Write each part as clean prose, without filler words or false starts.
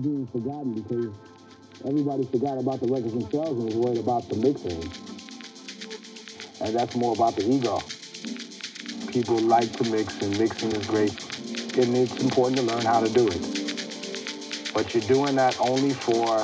being forgotten because everybody forgot about the records themselves and was worried about the mixing. And that's more about the ego. People like to mix, and mixing is great, and it's important to learn how to do it. But you're doing that only for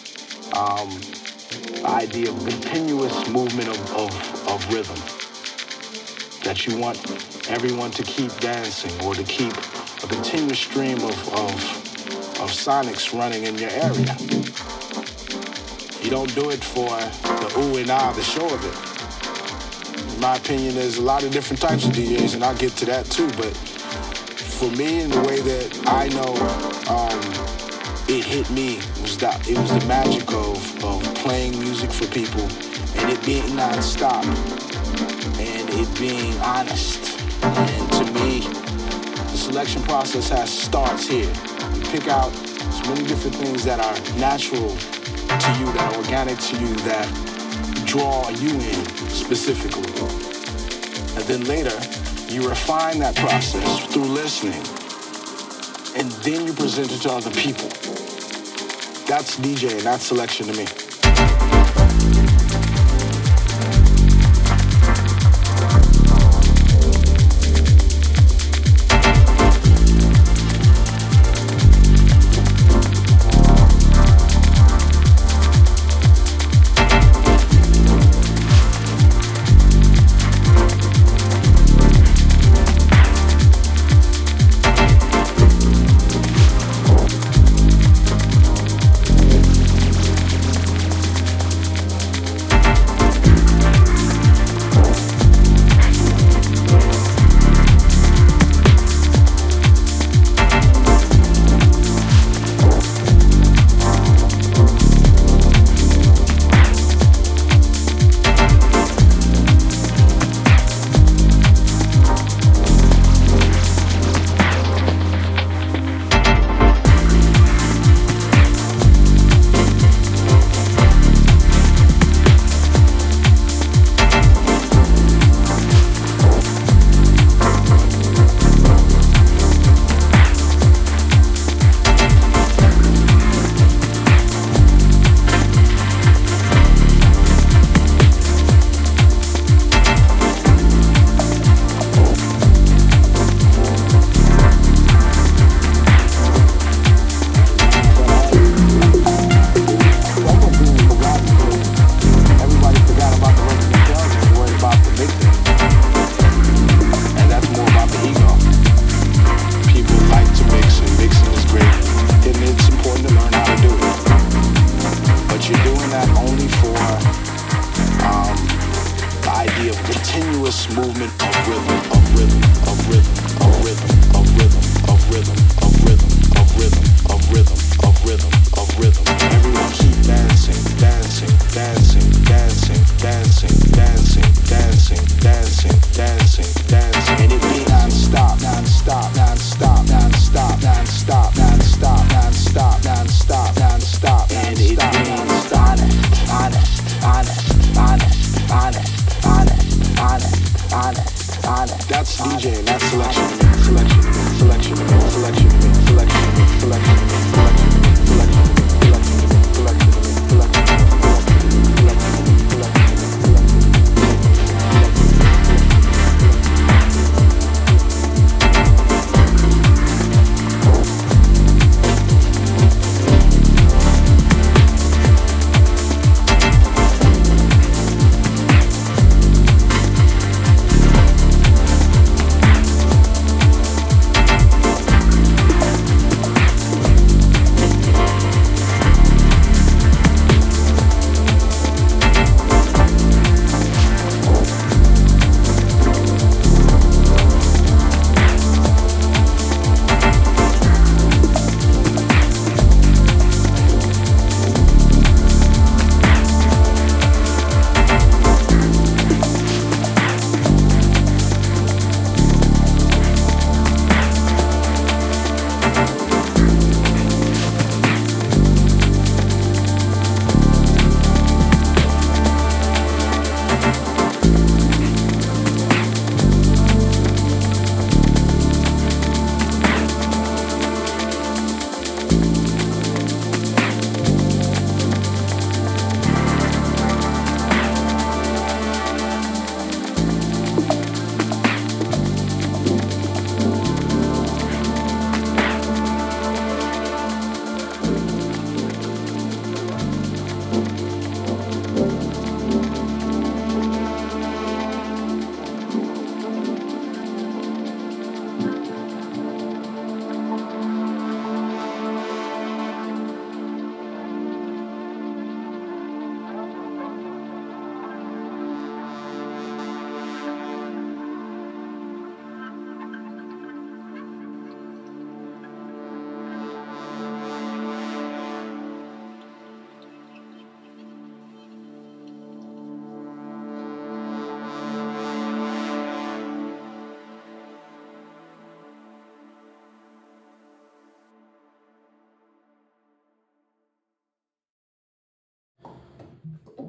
the idea of continuous movement of rhythm. That you want everyone to keep dancing or to keep a continuous stream of sonics running in your area. You don't do it for the ooh and ah, the show of it. In my opinion, there's a lot of different types of DJs, and I'll get to that too, but for me, in the way that I know it hit me, it was the magic of playing music for people and it being non-stop and it being honest. And to me, the selection process starts here. You pick out as many different things that are natural to you, that are organic to you, that draw you in specifically. And then later, you refine that process through listening. And then you present it to other people. That's DJing, that's selection to me.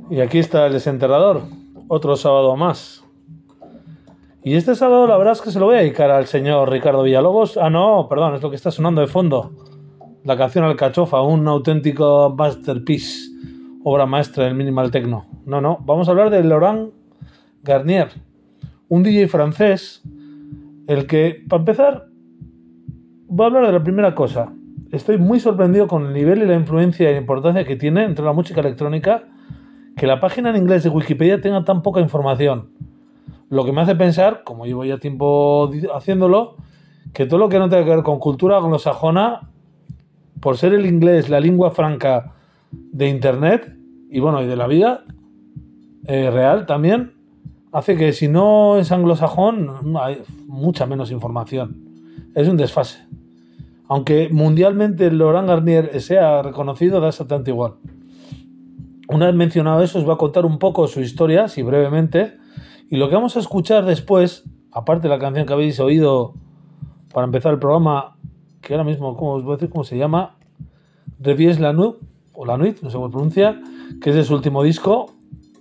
Y aquí está el desenterrador, otro sábado más. Y este sábado la verdad es que se lo voy a dedicar al señor Ricardo Villalobos. Ah, no, perdón, es lo que está sonando de fondo. La canción Alcachofa, un auténtico masterpiece, obra maestra del minimal techno. No, vamos a hablar de Laurent Garnier, un DJ francés, el que, para empezar, voy a hablar de la primera cosa. Estoy muy sorprendido con el nivel y la influencia y la importancia que tiene entre la música electrónica, que la página en inglés de Wikipedia tenga tan poca información. Lo que me hace pensar, como llevo ya tiempo haciéndolo, que todo lo que no tenga que ver con cultura anglosajona, por ser el inglés la lengua franca de internet y bueno, y de la vida real también, hace que si no es anglosajón hay mucha menos información. Es un desfase. Aunque mundialmente Laurent Garnier sea reconocido, da exactamente igual. Una vez mencionado eso, os voy a contar un poco su historia, así brevemente, y lo que vamos a escuchar después, aparte de la canción que habéis oído para empezar el programa, que ahora mismo, ¿cómo os voy a decir cómo se llama? Revies la Nuit, o la Nuit, no sé cómo se pronuncia, que es de su último disco.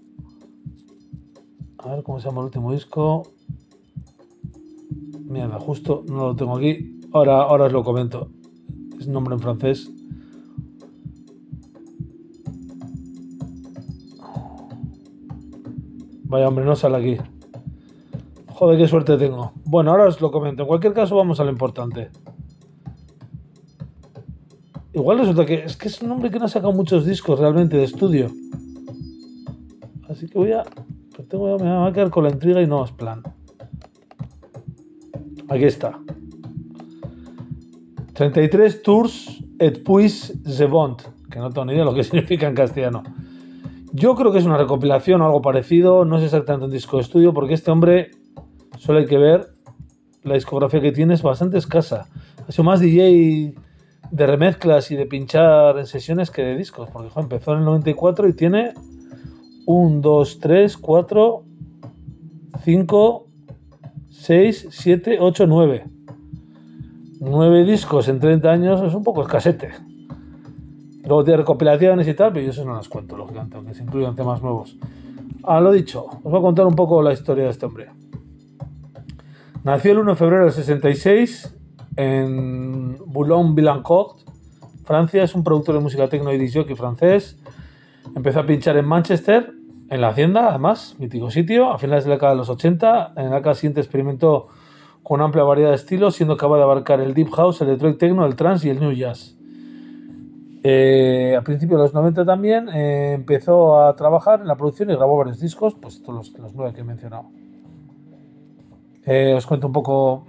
A ver cómo se llama el último disco. Mierda, justo no lo tengo aquí. Ahora os lo comento. Es un nombre en francés. Vaya hombre, no sale aquí. Joder, qué suerte tengo. Bueno, ahora os lo comento. En cualquier caso, vamos a lo importante. Igual resulta que es un hombre que no ha sacado muchos discos realmente de estudio. Así que me va a quedar con la intriga y no es plan. Aquí está. 33 Tours et puis the Bond, que no tengo ni idea de lo que significa en castellano. Yo creo que es una recopilación o algo parecido, no es exactamente un disco de estudio, porque este hombre, solo hay que ver, la discografía que tiene es bastante escasa. Ha sido más DJ de remezclas y de pinchar en sesiones que de discos, porque empezó en el 94 y tiene 1, 2, 3, 4, 5, 6, 7, 8, 9. 9 discos en 30 años es un poco escasete. Luego tiene recopilaciones y tal, pero yo eso no las cuento, lógicamente, aunque se incluyan temas nuevos. Lo dicho, os voy a contar un poco la historia de este hombre. Nació el 1 de febrero del 66 en Boulogne-Billancourt, Francia. Es un productor de música techno y disc jockey francés. Empezó a pinchar en Manchester, en la Hacienda, además, mítico sitio, a finales de la década de los 80. En la década siguiente experimentó con una amplia variedad de estilos, siendo capaz de abarcar el deep house, el electronic techno, el trance y el new jazz. A principios de los 90 también empezó a trabajar en la producción y grabó varios discos, pues todos los 9 que he mencionado. Os cuento un poco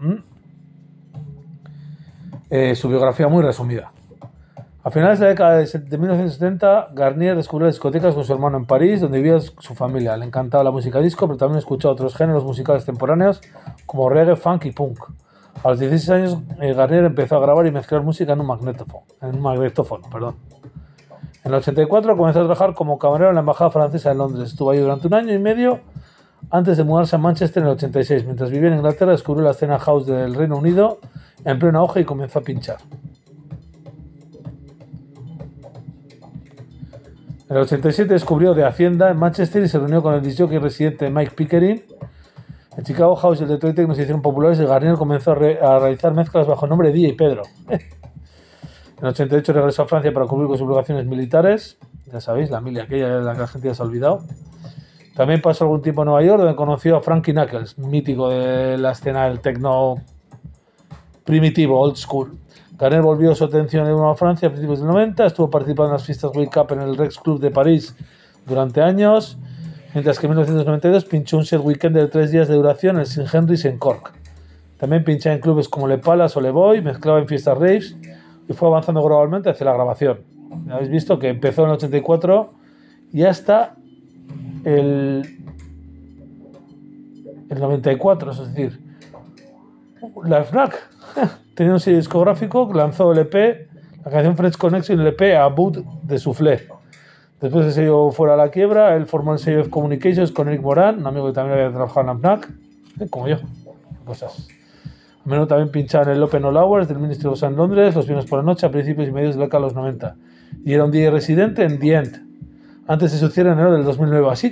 su biografía muy resumida. A finales de la década de 1970, Garnier descubrió las discotecas con su hermano en París, donde vivía su familia. Le encantaba la música disco, pero también escuchaba otros géneros musicales contemporáneos como reggae, funk y punk. A los 16 años, Garnier empezó a grabar y mezclar música en un magnetófono. En el 84 comenzó a trabajar como camarero en la embajada francesa en Londres. Estuvo ahí durante 1 año y medio antes de mudarse a Manchester en el 86. Mientras vivía en Inglaterra, descubrió la escena house del Reino Unido en pleno auge y comenzó a pinchar. En el 87 descubrió The Hacienda en Manchester y se reunió con el disc jockey residente Mike Pickering. En Chicago House y el Detroit Techno se hicieron populares y Garnier comenzó a realizar mezclas bajo el nombre de DJ Pedro. En el 88 regresó a Francia para cumplir con sus obligaciones militares. Ya sabéis, la mili aquella de la que la gente ya se ha olvidado. También pasó algún tiempo en Nueva York, donde conoció a Frankie Knuckles, mítico de la escena del techno primitivo, old school. Garnier volvió su atención de nuevo a Francia a principios del 90, estuvo participando en las fiestas Wake Up en el Rex Club de París durante años, mientras que en 1992 pinchó un set weekend de 3 días de duración en el St. Henry's en Cork. También pinchaba en clubes como Le Palace o Le Boy, mezclaba en fiestas raves y fue avanzando gradualmente hacia la grabación. Ya habéis visto que empezó en el 84 y hasta el 94, es decir, la FNAC tenía un sello discográfico, lanzó el EP, la canción French Connection y el EP A Bout de Soufflé. Después el sello fuera a la quiebra, él formó el sello F Communications con Eric Moran, un amigo que también había trabajado en la FNAC, como yo, cosas. A menudo también pinchaba en el Open All Hours del Ministry of Sound en Londres los viernes por la noche a principios y medios de la década de los 90. Y era un DJ residente en The End. antes de su cierre en enero del 2009. Así,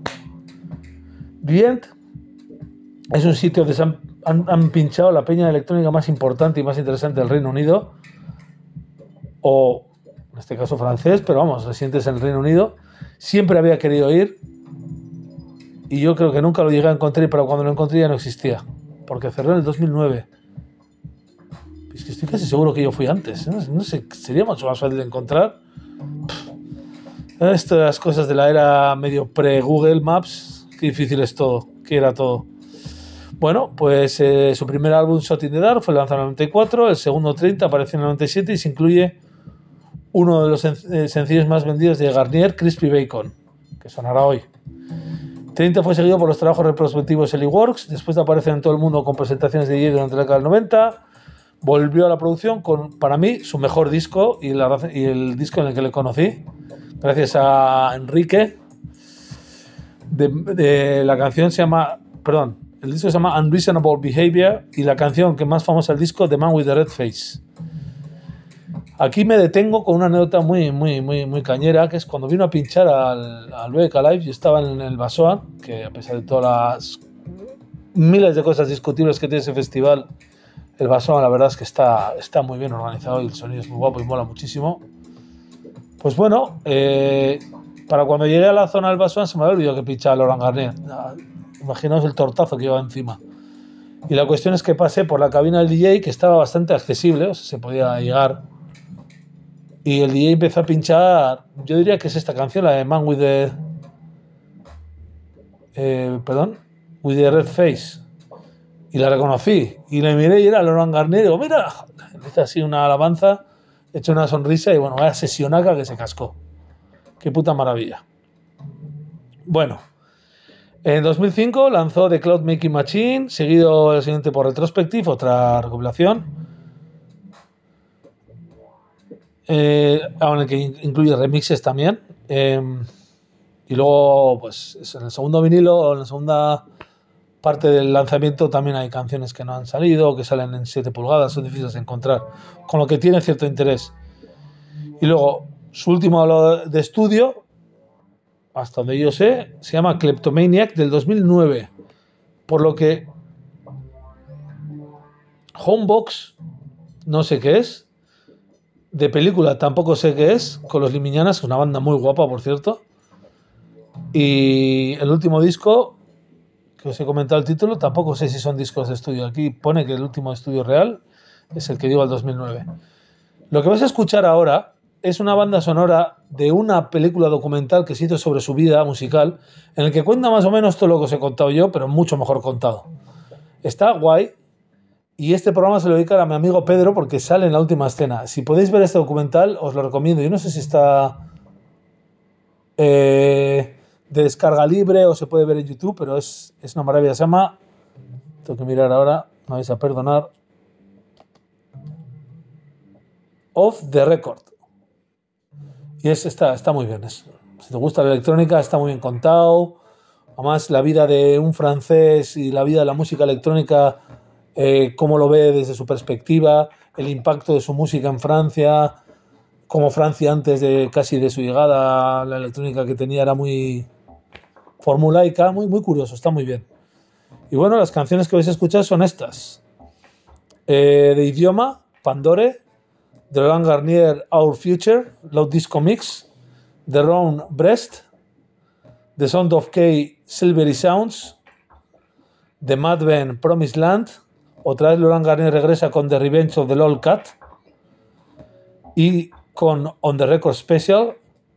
The End es un sitio donde se han pinchado la peña electrónica más importante y más interesante del Reino Unido, o en este caso francés, pero vamos, residentes en el Reino Unido. Siempre había querido ir y yo creo que nunca lo llegué a encontrar, pero cuando lo encontré ya no existía, porque cerró en el 2009. Es que estoy casi seguro que yo fui antes, no sé, sería mucho más fácil de encontrar. Estas cosas de la era medio pre-Google Maps, qué difícil es todo, qué era todo. Bueno, pues su primer álbum, Shot in the Dark, fue lanzado en el 94, el segundo 30 apareció en el 97 y se incluye uno de los sencillos más vendidos de Garnier, Crispy Bacon, que sonará hoy. 30 fue seguido por los trabajos retrospectivos Ellie Works, después de aparecer en todo el mundo con presentaciones de DJ durante la década del 90, volvió a la producción con, para mí, su mejor disco y el disco en el que le conocí, gracias a Enrique. La canción se llama, el disco se llama Unreasonable Behavior y la canción que más famosa del disco, The Man with the Red Face. Aquí me detengo con una anécdota muy cañera, que es cuando vino a pinchar al BBK Live. Yo estaba en el Basoan, que a pesar de todas las miles de cosas discutibles que tiene ese festival, el Basoan la verdad es que está muy bien organizado y el sonido es muy guapo y mola muchísimo. Pues bueno, para cuando llegué a la zona del Basoan se me había olvidado que pinchaba Laurent Garnier. Imaginaos el tortazo que llevaba encima. Y la cuestión es que pasé por la cabina del DJ, que estaba bastante accesible, o sea, se podía llegar. Y el DJ empezó a pinchar, yo diría que es esta canción, la de Man with the Red Face. Y la reconocí. Y le miré y era Laurent Garnier. Y digo, mira, hice así una alabanza, he hecho una sonrisa y bueno, vaya sesionaca que se cascó. Qué puta maravilla. Bueno, en 2005 lanzó The Cloud Making Machine, seguido el siguiente por Retrospective, otra recopilación. En el que incluye remixes también. Y luego, pues en el segundo vinilo, en la segunda parte del lanzamiento, también hay canciones que no han salido, que salen en 7 pulgadas, son difíciles de encontrar, con lo que tiene cierto interés. Y luego, su último álbum de estudio, hasta donde yo sé, se llama Kleptomaniac, del 2009. Por lo que Homebox, no sé qué es. De película tampoco sé qué es, con los Limiñanas, una banda muy guapa, por cierto. Y el último disco, que os he comentado el título, tampoco sé si son discos de estudio. Aquí pone que el último estudio real es el que digo, el 2009. Lo que vas a escuchar ahora es una banda sonora de una película documental que se hizo sobre su vida musical, en el que cuenta más o menos todo lo que os he contado yo, pero mucho mejor contado. Está guay. Y este programa se lo dedica a mi amigo Pedro porque sale en la última escena. Si podéis ver este documental, os lo recomiendo. Yo no sé si está de descarga libre o se puede ver en YouTube, pero es una maravilla. Se llama, tengo que mirar ahora, me vais a perdonar, Off the Record. Y está muy bien. Si te gusta la electrónica, está muy bien contado. Además, la vida de un francés y la vida de la música electrónica, cómo lo ve desde su perspectiva, el impacto de su música en Francia, como Francia antes de casi de su llegada, la electrónica que tenía era muy formulaica, muy curioso, está muy bien. Y bueno, las canciones que vais a escuchar son estas. De idioma, Pandore, de Laurent Garnier, Our Future, Loud Disco Mix, The Round Breast, The Sound of K, Silvery Sounds, The Madben, Promised Land. Otra vez Laurent Garnier regresa con The Revenge of the Lol Cat y con On the Record Special,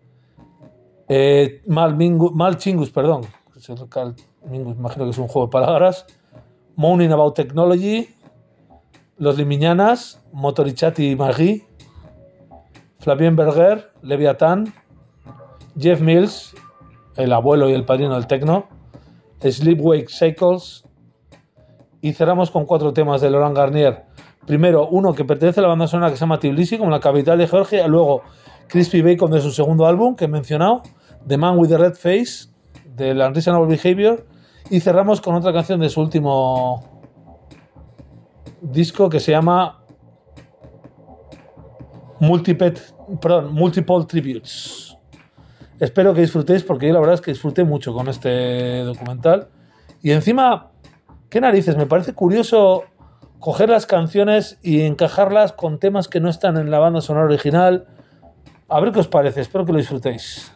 Mal Chingus, perdón, Mingus, imagino que es un juego de palabras, Moaning About Technology, Los Limiñanas, Motorichati Magie, Flavien Berger, Leviathan, Jeff Mills, el abuelo y el padrino del techno, Sleepwake Cycles. Y cerramos con 4 temas de Laurent Garnier. Primero, uno que pertenece a la banda sonora que se llama Tbilisi, como la capital de Georgia. Luego, Crispy Bacon de su segundo álbum, que he mencionado, The Man with the Red Face, de la Unreasonable Behavior. Y cerramos con otra canción de su último disco que se llama Multiple Tributes. espero que disfrutéis, porque yo la verdad es que disfruté mucho con este documental. Y encima, qué narices, me parece curioso coger las canciones y encajarlas con temas que no están en la banda sonora original. A ver qué os parece, espero que lo disfrutéis.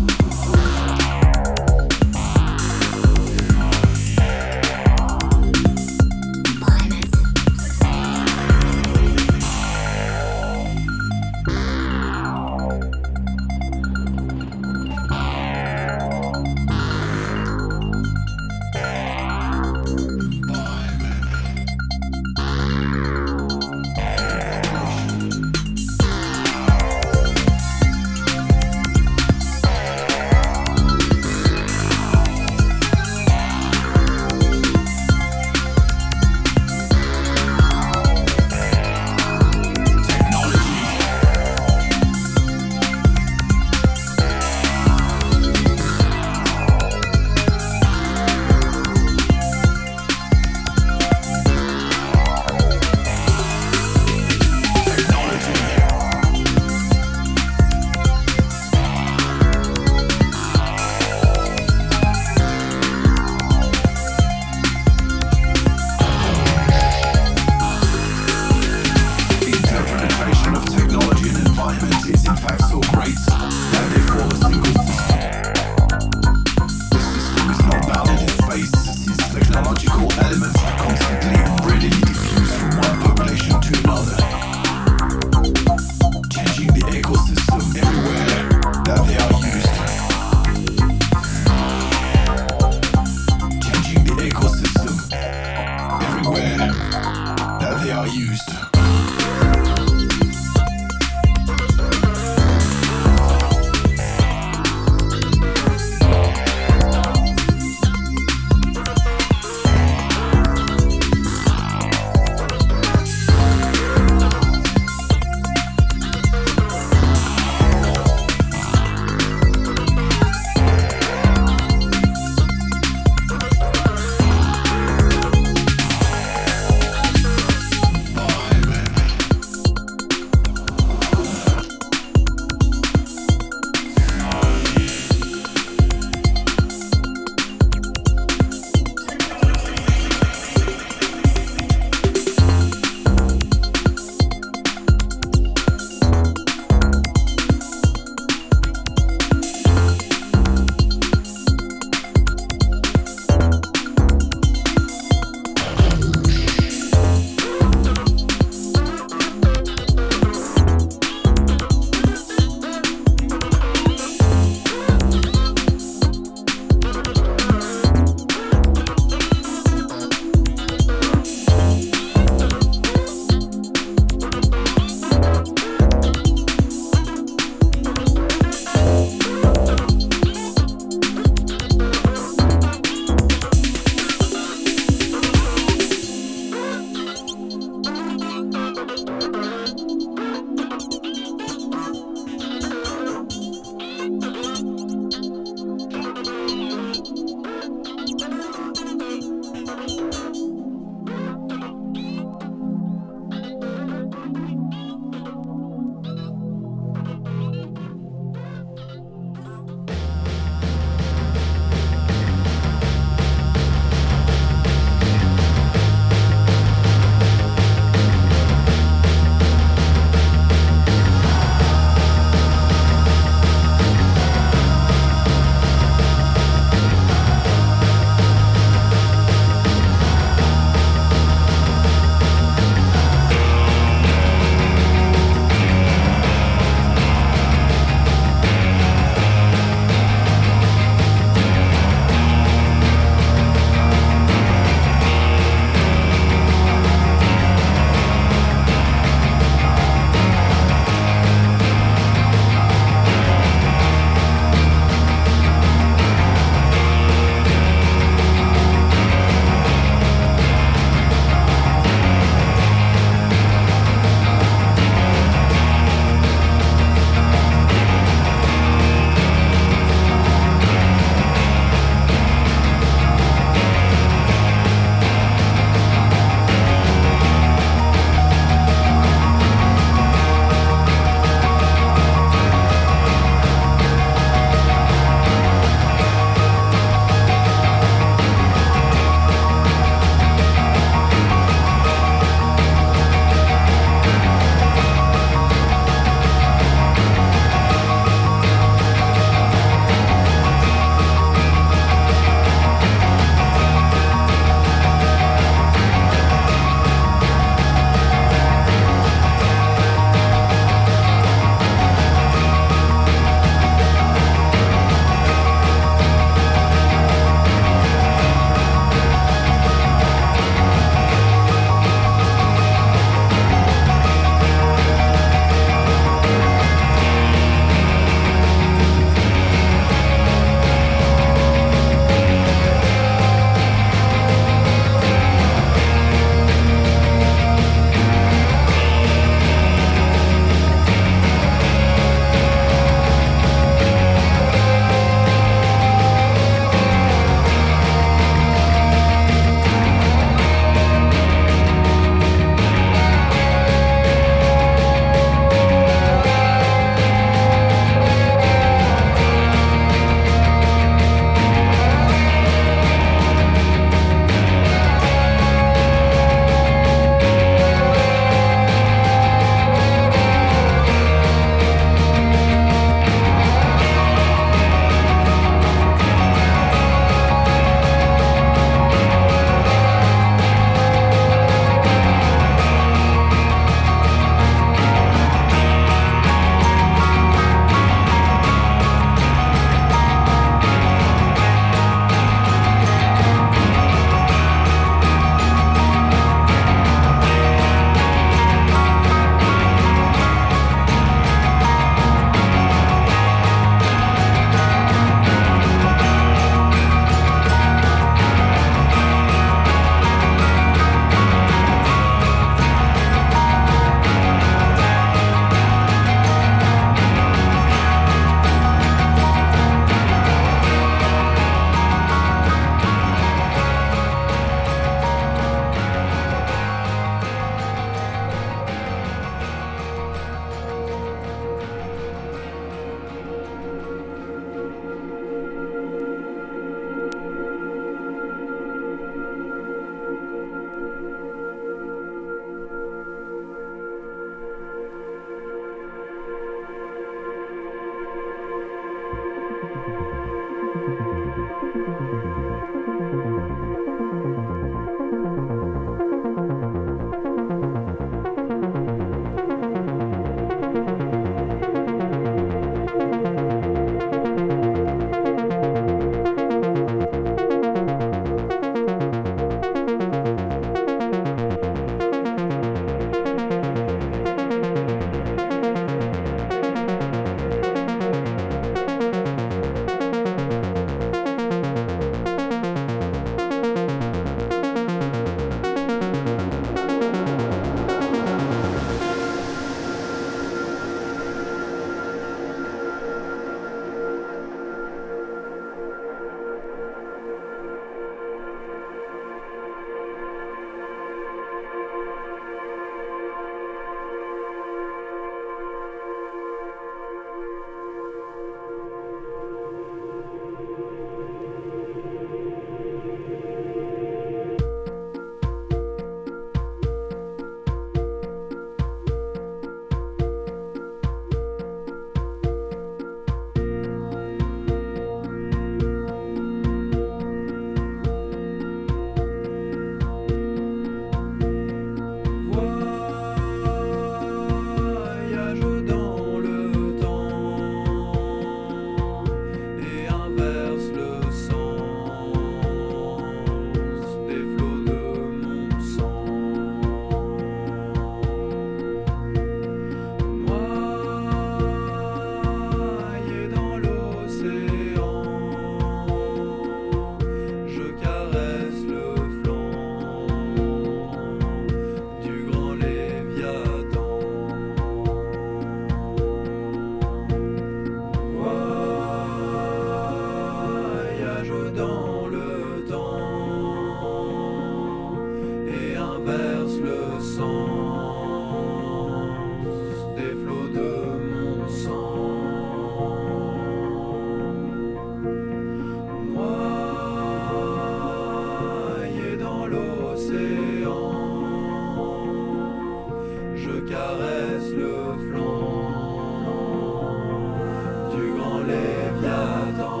caresse le flanc du grand Léviathan.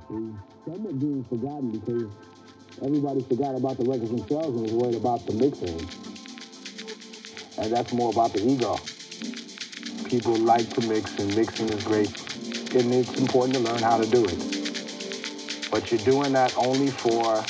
is somewhat being forgotten because everybody forgot about the records themselves and was worried about the mixing. And that's more about the ego. People like to mix, and mixing is great, and it's important to learn how to do it. But you're doing that only for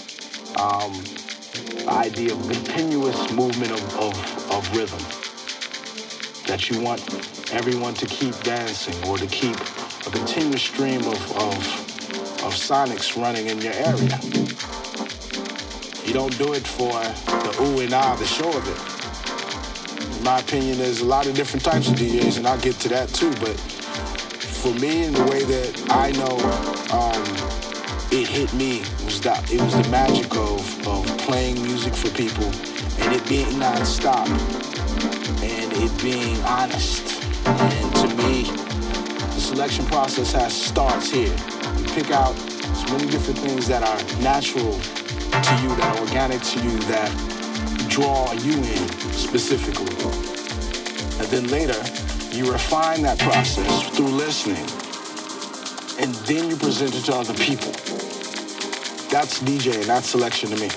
the idea of continuous movement of rhythm. That you want everyone to keep dancing or to keep a continuous stream of sonics running in your area. You don't do it for the ooh and ah, the show of it. In my opinion, there's a lot of different types of DJs, and I'll get to that too, but for me, in the way that I know it hit me, it was the magic of playing music for people and it being non-stop and it being honest. And to me, the selection process starts here. You pick out as many different things that are natural to you, that are organic to you, that draw you in specifically. And then later, you refine that process through listening. And then you present it to other people. That's DJing, that's selection to me.